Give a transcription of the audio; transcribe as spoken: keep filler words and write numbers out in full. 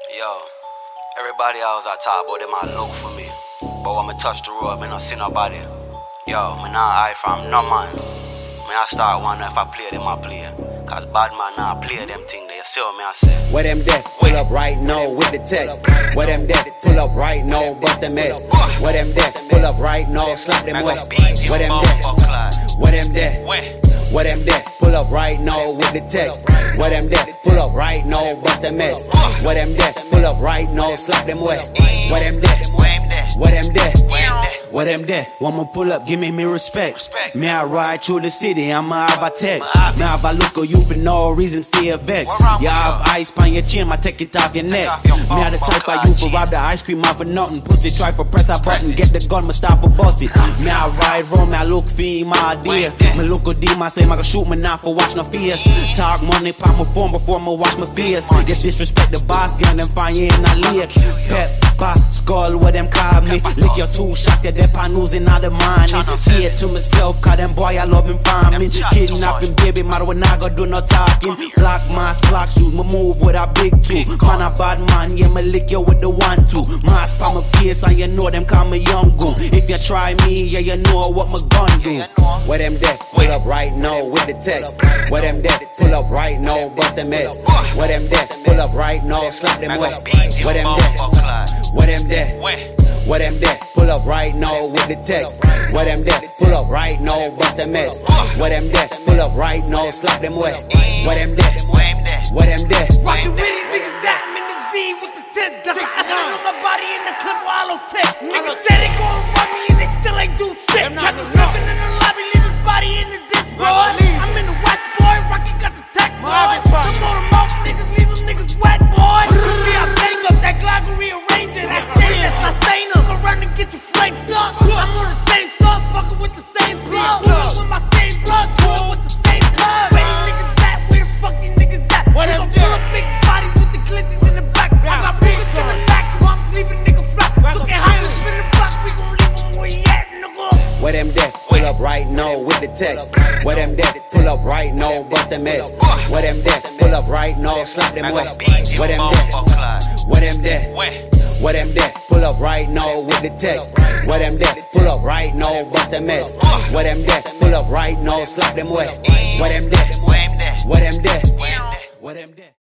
Yo, everybody else I talk about, them I look for me. But when I touch the road, I don't see nobody. Yo, me nah hide from no man. Me I start wondering if I play them, I play. Cause bad man now play them thing there. You see what me I say? Where them dead? Pull up right now with the text. Where them dead? Pull up right now, bust them head. Where them dead? Pull up right now, slap them wet. Where them dead? Where them dead? Where them dead? Pull up right now with the text. Where them dead? Pull up right now, bust them head. Where them dead? Pull up right now, slap them wet. Where them dead? Where them dead? Where them dead? One more pull up, give me me respect. Me I ride through the city, I'ma have a tech. Me have a look at you for no reason, still vexed. You have ice on your chin, I take it off your neck. Me I the type of you for rob the ice cream off for nothing. Pussy try for press a button, get the gun, my start for bust it. Me I ride round, me I look for my idea. Me look at them, I say, I can shoot me now for watch no face. Talk money, pop my phone before me wash my face. Get disrespect the boss, gang them find you in a lake. Pep, pop, skull, what them call me. Lick your two shots, get that pan losing all the money. See it to myself, cause them boy I love him farming. Kidnapping, baby, matter when I go do no talking. Black mask, black shoes, me move with a big two. Man a bad man, yeah, me lick you with the one two. Mask on my face and you know them call me young goon. If you try me, yeah, you know what my gun do. Where them dead? Pull up right now with the text. Where them dead? Pull up right now, bust them head. Where them dead? Pull up right now, slap them wet. Where them dead? Where them dead? Where them dead? Pull up right now with the text. Where them dead? Pull up right now, bust them head. Where them dead? Pull up right now, slap them wet. Where them dead? Where them dead? Rockin' with these niggas that I'm in the V with the test. Got the ice on my body in the clip while I test. Niggas said they gon' run me and they still ain't do shit. Catch him slipping in the lobby, leave his body in the ditch, boy. I'm in the West, boy. Rocky got the tech, boy. Them on them off niggas, leave them niggas wet, boy. Cause me, I bang up that Glock and rearrange it. That stainless, I stain up. Go run and get you flanked up. I'm on the same song, fucking with the same plug. With my same blood, going with the same club. Where these niggas at? Where the fuck these niggas at? We gon' pull up big bodies with the glizzies in the back. I got niggas in the back, so I'm leaving nigga flat. Look at how we spin the block, we gon' leave them where he at, nigga. Where them dead? Pull up right now with the text. Where them dead? Pull up right now, bust them head. Where them dead? Pull up right now, slap them wet. Where them dead? Where them dead? Where them dead? Pull up right now with the text. Where them dead? Pull up right now, bust them head. Where them dead? Pull up right now, slap them wet. Where them dead? Where them dead? Where them dead?